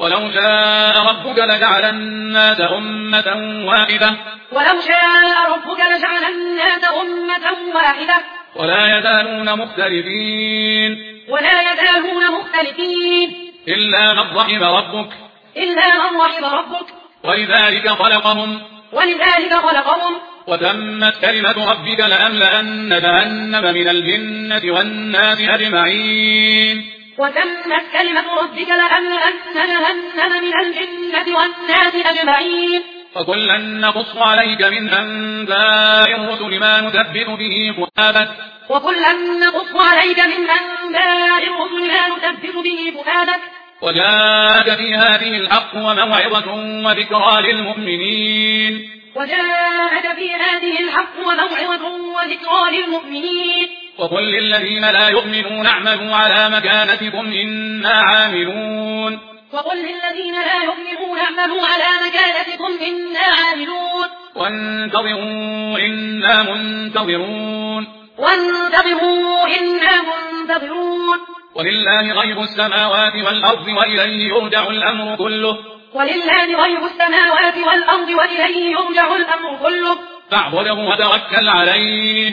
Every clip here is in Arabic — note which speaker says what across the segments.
Speaker 1: ولو شاء ربك لجعل الناس أمة واحدة
Speaker 2: ولو شاء ربك لجعل الناس أمة واحدة
Speaker 1: ولا يزالون مختلفين إلا من رحم ربك ولذلك خلقهم وتمت كلمة ربك لأملأن جهنم من الجنة والناس أجمعين فكلا نقص عليك من أنباء الرسل ما نثبت به فؤادك وجاءك في هذه الحق وموعظة وذكرى للمؤمنين وقل للذين لا يؤمنون اعملوا على مكانتكم إنا عاملون وانتظروا إنا منتظرون ولله غيب السماوات والأرض وإليه يرجع الأمر كله فاعبده وتوكل عليه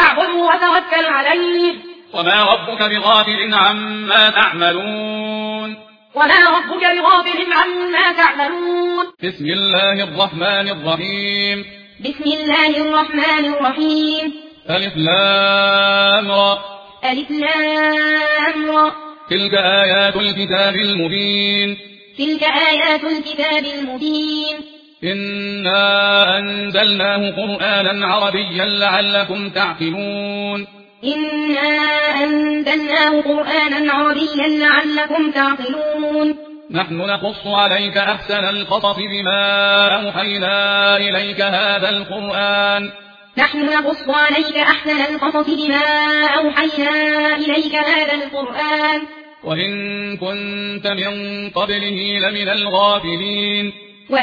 Speaker 1: وما ربك بغافل عما تعملون بسم الله الرحمن الرحيم ألف لام را تلك آيات الكتاب المبين إنا أنزلناه قرآنا عربيا لعلكم تعقلون نحن نقص عليك أحسن القصص بما أوحينا إليك هذا القرآن وإن كنت من قبله لمن الغافلين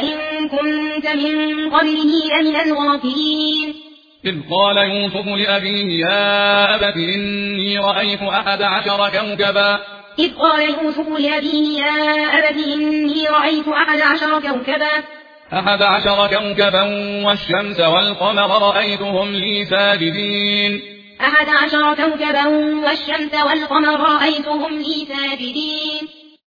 Speaker 1: إذ قال يوسف لأبيه يا أبت إني رأيت 11 كوكبا والشمس والقمر رأيتهم لي ساجدين